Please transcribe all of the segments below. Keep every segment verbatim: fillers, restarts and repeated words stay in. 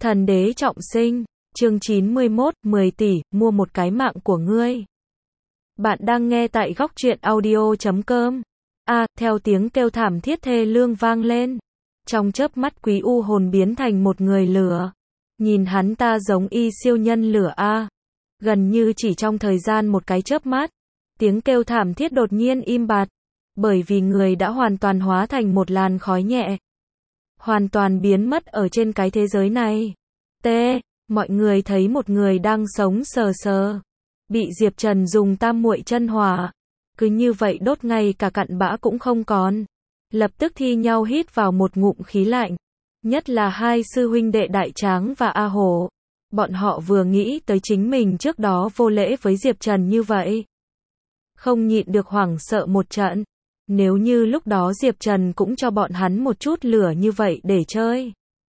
Thần đế trọng sinh, chương chín mươi mốt, mười tỷ, mua một cái mạng của ngươi. Bạn đang nghe tại góc truyện audio chấm com. A, theo tiếng kêu thảm thiết thê lương vang lên. Trong chớp mắt Quý U hồn biến thành một người lửa. Nhìn hắn ta giống y siêu nhân lửa A. Gần như chỉ trong thời gian một cái chớp mắt, tiếng kêu thảm thiết đột nhiên im bặt. Bởi vì người đã hoàn toàn hóa thành một làn khói nhẹ. Hoàn toàn biến mất ở trên cái thế giới này. T. Mọi người thấy một người đang sống sờ sờ. Bị Diệp Trần dùng tam muội chân hỏa. Cứ như vậy đốt ngay cả cặn bã cũng không còn. Lập tức thi nhau hít vào một ngụm khí lạnh. Nhất là hai sư huynh đệ Đại Tráng và A Hổ. Bọn họ vừa nghĩ tới chính mình trước đó vô lễ với Diệp Trần như vậy. Không nhịn được hoảng sợ một trận. Nếu như lúc đó Diệp Trần cũng cho bọn hắn một chút lửa như vậy để chơi.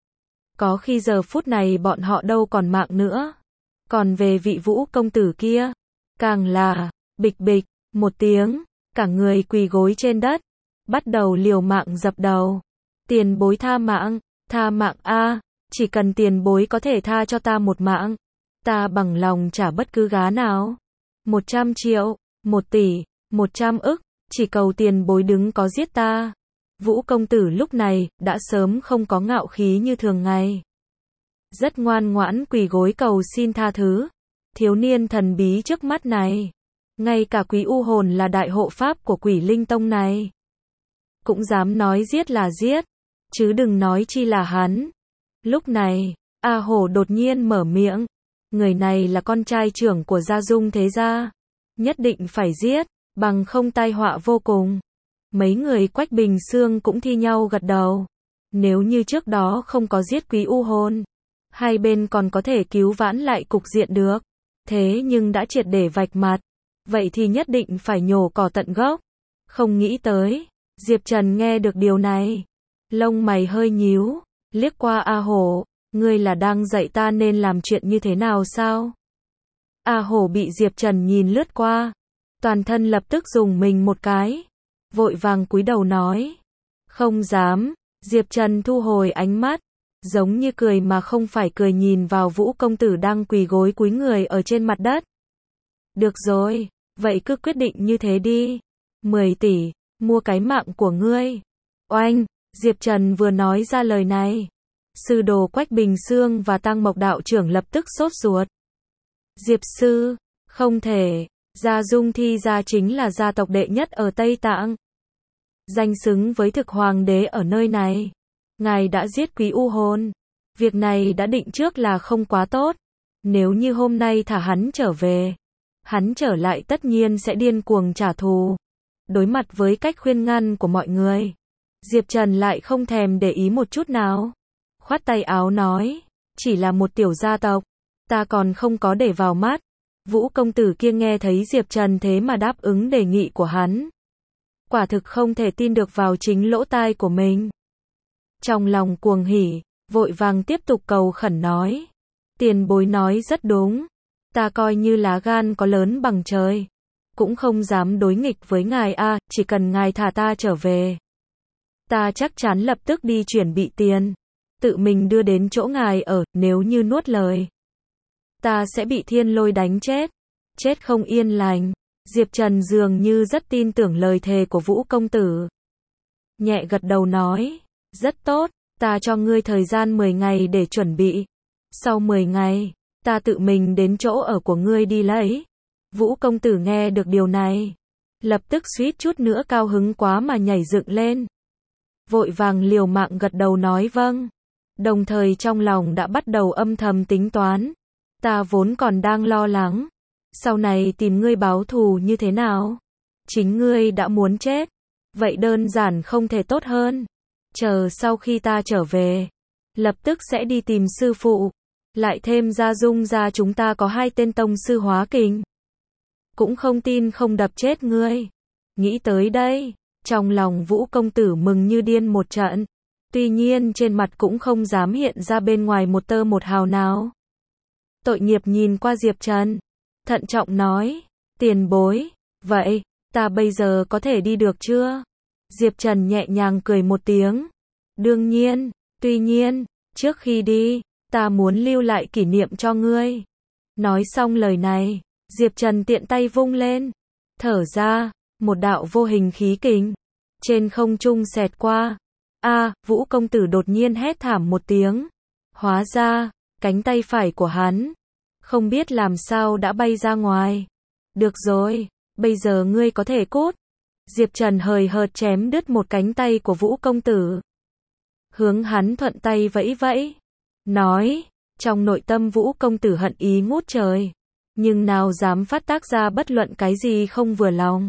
Có khi giờ phút này bọn họ đâu còn mạng nữa. Còn về vị Vũ công tử kia, càng là, bịch bịch, một tiếng, cả người quỳ gối trên đất, bắt đầu liều mạng dập đầu. Tiền bối tha mạng, tha mạng a, chỉ cần tiền bối có thể tha cho ta một mạng, ta bằng lòng trả bất cứ giá nào. Một trăm triệu, một tỷ, một trăm ức, chỉ cầu tiền bối đứng có giết ta. Vũ công tử lúc này, đã sớm không có ngạo khí như thường ngày. Rất ngoan ngoãn quỳ gối cầu xin tha thứ. Thiếu niên thần bí trước mắt này. Ngay cả Quý U hồn là đại hộ pháp của Quỷ Linh Tông này. Cũng dám nói giết là giết. Chứ đừng nói chi là hắn. Lúc này, A Hổ đột nhiên mở miệng. Người này là con trai trưởng của Gia Dung thế gia. Nhất định phải giết, bằng không tai họa vô cùng. Mấy người Quách Bình Xương cũng thi nhau gật đầu. Nếu như trước đó không có giết Quý U hồn, hai bên còn có thể cứu vãn lại cục diện được. Thế nhưng đã triệt để vạch mặt, vậy thì nhất định phải nhổ cỏ tận gốc. Không nghĩ tới, Diệp Trần nghe được điều này, lông mày hơi nhíu, liếc qua A Hổ, ngươi là đang dạy ta nên làm chuyện như thế nào sao? A Hổ bị Diệp Trần nhìn lướt qua, toàn thân lập tức dùng mình một cái, vội vàng cúi đầu nói, không dám. Diệp Trần thu hồi ánh mắt, giống như cười mà không phải cười nhìn vào Vũ công tử đang quỳ gối cúi người ở trên mặt đất. Được rồi, vậy cứ quyết định như thế đi. mười tỷ, mua cái mạng của ngươi. Oanh, Diệp Trần vừa nói ra lời này. Sư đồ Quách Bình Xương và Tăng Mộc đạo trưởng lập tức sốt ruột. Diệp sư, không thể, Gia Dung Thi gia chính là gia tộc đệ nhất ở Tây Tạng. Danh xứng với thực hoàng đế ở nơi này. Ngài đã giết Quý U hồn. Việc này đã định trước là không quá tốt. Nếu như hôm nay thả hắn trở về, hắn trở lại tất nhiên sẽ điên cuồng trả thù. Đối mặt với cách khuyên ngăn của mọi người, Diệp Trần lại không thèm để ý một chút nào. Khoát tay áo nói, chỉ là một tiểu gia tộc, ta còn không có để vào mắt. Vũ công tử kia nghe thấy Diệp Trần thế mà đáp ứng đề nghị của hắn. Quả thực không thể tin được vào chính lỗ tai của mình. Trong lòng cuồng hỉ, vội vàng tiếp tục cầu khẩn nói. Tiền bối nói rất đúng. Ta coi như lá gan có lớn bằng trời. Cũng không dám đối nghịch với ngài a, chỉ cần ngài thả ta trở về. Ta chắc chắn lập tức đi chuyển bị tiền. Tự mình đưa đến chỗ ngài ở, nếu như nuốt lời. Ta sẽ bị thiên lôi đánh chết. Chết không yên lành. Diệp Trần dường như rất tin tưởng lời thề của Vũ công tử. Nhẹ gật đầu nói. Rất tốt, ta cho ngươi thời gian mười ngày để chuẩn bị. Sau mười ngày, ta tự mình đến chỗ ở của ngươi đi lấy. Vũ công tử nghe được điều này, lập tức suýt chút nữa cao hứng quá mà nhảy dựng lên. Vội vàng liều mạng gật đầu nói vâng. Đồng thời trong lòng đã bắt đầu âm thầm tính toán. Ta vốn còn đang lo lắng. Sau này tìm ngươi báo thù như thế nào? Chính ngươi đã muốn chết. Vậy đơn giản không thể tốt hơn. Chờ sau khi ta trở về, lập tức sẽ đi tìm sư phụ. Lại thêm Gia Dung gia chúng ta có hai tên tông sư hóa kình. Cũng không tin không đập chết ngươi. Nghĩ tới đây, trong lòng Vũ công tử mừng như điên một trận. Tuy nhiên trên mặt cũng không dám hiện ra bên ngoài một tơ một hào nào. Tội nghiệp nhìn qua Diệp Trần, thận trọng nói, tiền bối, vậy, ta bây giờ có thể đi được chưa? Diệp Trần nhẹ nhàng cười một tiếng. Đương nhiên, tuy nhiên, trước khi đi, Ta muốn lưu lại kỷ niệm cho ngươi. Nói xong lời này, Diệp Trần tiện tay vung lên, thở ra, một đạo vô hình khí kình trên không trung xẹt qua. A, Vũ công tử đột nhiên hét thảm một tiếng. Hóa ra, cánh tay phải của hắn, không biết làm sao đã bay ra ngoài. Được rồi, bây giờ ngươi có thể cút. Diệp Trần hời hợt chém đứt một cánh tay của Vũ công tử. Hướng hắn thuận tay vẫy vẫy. Nói, trong nội tâm Vũ công tử hận ý ngút trời. Nhưng nào dám phát tác ra bất luận cái gì không vừa lòng.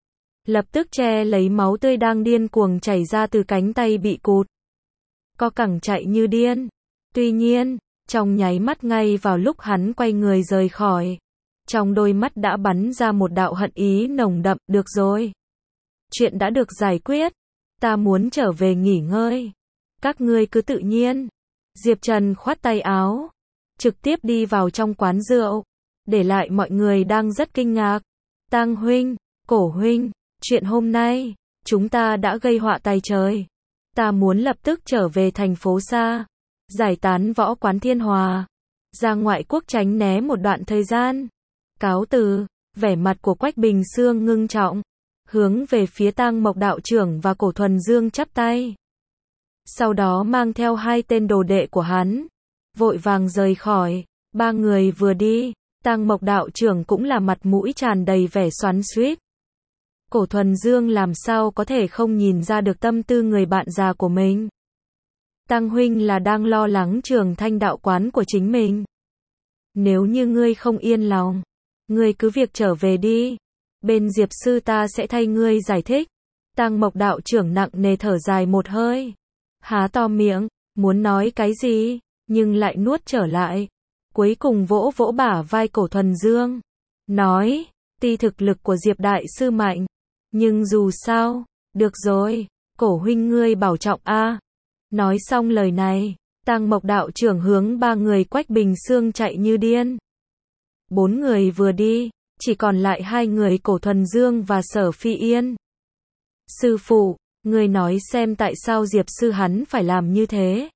Lập tức che lấy máu tươi đang điên cuồng chảy ra từ cánh tay bị cụt. Co cẳng chạy như điên. Tuy nhiên, trong nháy mắt ngay vào lúc hắn quay người rời khỏi, trong đôi mắt đã bắn ra một đạo hận ý nồng đậm. Được rồi. Chuyện đã được giải quyết. Ta muốn trở về nghỉ ngơi. Các ngươi cứ tự nhiên. Diệp Trần khoát tay áo, trực tiếp đi vào trong quán rượu, để lại mọi người đang rất kinh ngạc. Tang huynh, Cổ huynh, chuyện hôm nay, chúng ta đã gây họa tày trời. Ta muốn lập tức trở về thành phố xa, giải tán võ quán Thiên Hòa, ra ngoại quốc tránh né một đoạn thời gian. Cáo từ. Vẻ mặt của Quách Bình Sương ngưng trọng, hướng về phía Tang Mộc đạo trưởng và Cổ Thuần Dương chắp tay. Sau đó mang theo hai tên đồ đệ của hắn, vội vàng rời khỏi. Ba người vừa đi, Tang Mộc đạo trưởng cũng là mặt mũi tràn đầy vẻ xoắn xuýt. Cổ Thuần Dương làm sao có thể không nhìn ra được tâm tư người bạn già của mình. Tang huynh là đang lo lắng Trường Thanh đạo quán của chính mình. Nếu như ngươi không yên lòng, ngươi cứ việc trở về đi. Bên Diệp sư ta sẽ thay ngươi giải thích. Tang Mộc đạo trưởng nặng nề thở dài một hơi. Há to miệng, muốn nói cái gì, nhưng lại nuốt trở lại. Cuối cùng vỗ vỗ bả vai Cổ Thuần Dương. Nói, tuy thực lực của Diệp đại sư mạnh, nhưng dù sao, được rồi, Cổ huynh ngươi bảo trọng a. Nói xong lời này, Tang Mộc đạo trưởng hướng ba người Quách Bình Sương chạy như điên. Bốn người vừa đi, chỉ còn lại hai người Cổ Thuần Dương và Sở Phi Yên. Sư phụ, người nói xem tại sao Diệp sư hắn phải làm như thế.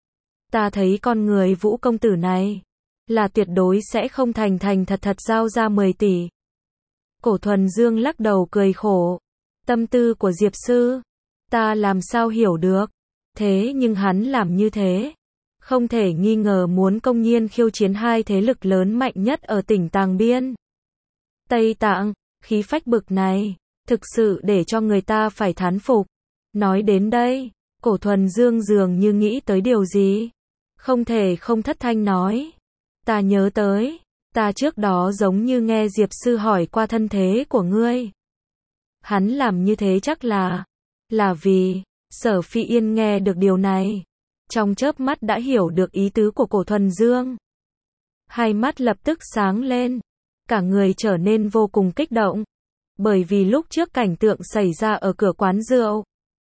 Ta thấy con người Vũ công tử này, là tuyệt đối sẽ không thành thành thật thật giao ra mười tỷ. Cổ Thuần Dương lắc đầu cười khổ. Tâm tư của Diệp sư, ta làm sao hiểu được. Thế nhưng hắn làm như thế, không thể nghi ngờ muốn công nhiên khiêu chiến hai thế lực lớn mạnh nhất ở tỉnh Tàng Biên. Tây Tạng, khí phách bực này, thực sự để cho người ta phải thán phục. Nói đến đây, Cổ Thuần Dương dường như nghĩ tới điều gì. Không thể không thất thanh nói. Ta nhớ tới, ta trước đó giống như nghe Diệp sư hỏi qua thân thế của ngươi. Hắn làm như thế chắc là, là vì, Sở Phi Yên nghe được điều này, trong chớp mắt đã hiểu được ý tứ của Cổ Thuần Dương. Hai mắt lập tức sáng lên, cả người trở nên vô cùng kích động, bởi vì lúc trước cảnh tượng xảy ra ở cửa quán rượu.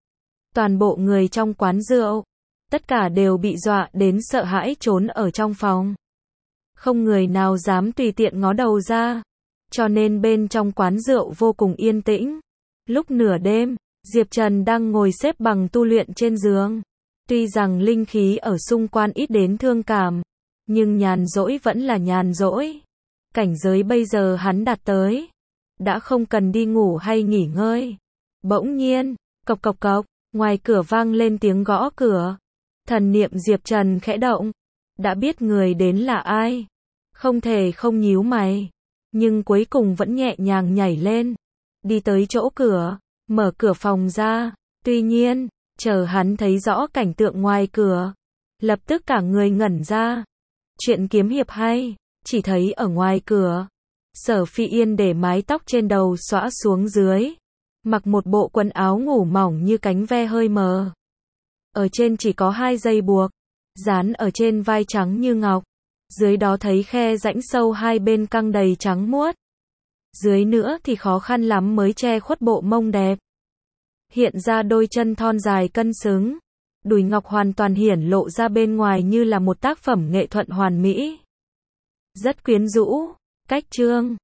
Toàn bộ người trong quán rượu, tất cả đều bị dọa đến sợ hãi trốn ở trong phòng. Không người nào dám tùy tiện ngó đầu ra, cho nên bên trong quán rượu vô cùng yên tĩnh. Lúc nửa đêm, Diệp Trần đang ngồi xếp bằng tu luyện trên giường. Tuy rằng linh khí ở xung quanh ít đến thương cảm, nhưng nhàn rỗi vẫn là nhàn rỗi. Cảnh giới bây giờ hắn đạt tới, đã không cần đi ngủ hay nghỉ ngơi. Bỗng nhiên, cộc cộc cộc, ngoài cửa vang lên tiếng gõ cửa. Thần niệm Diệp Trần khẽ động, đã biết người đến là ai, không thể không nhíu mày, nhưng cuối cùng vẫn nhẹ nhàng nhảy lên, đi tới chỗ cửa, mở cửa phòng ra. Tuy nhiên, chờ hắn thấy rõ cảnh tượng ngoài cửa, lập tức cả người ngẩn ra. Chuyện kiếm hiệp hay, chỉ thấy ở ngoài cửa, Sở Phi Yên để mái tóc trên đầu xõa xuống dưới, mặc một bộ quần áo ngủ mỏng như cánh ve hơi mờ. Ở trên chỉ có hai dây buộc, dán ở trên vai trắng như ngọc, dưới đó thấy khe rãnh sâu hai bên căng đầy trắng muốt. Dưới nữa thì khó khăn lắm mới che khuất bộ mông đẹp. Hiện ra đôi chân thon dài cân xứng, đùi ngọc hoàn toàn hiển lộ ra bên ngoài như là một tác phẩm nghệ thuật hoàn mỹ. Rất quyến rũ, cách chương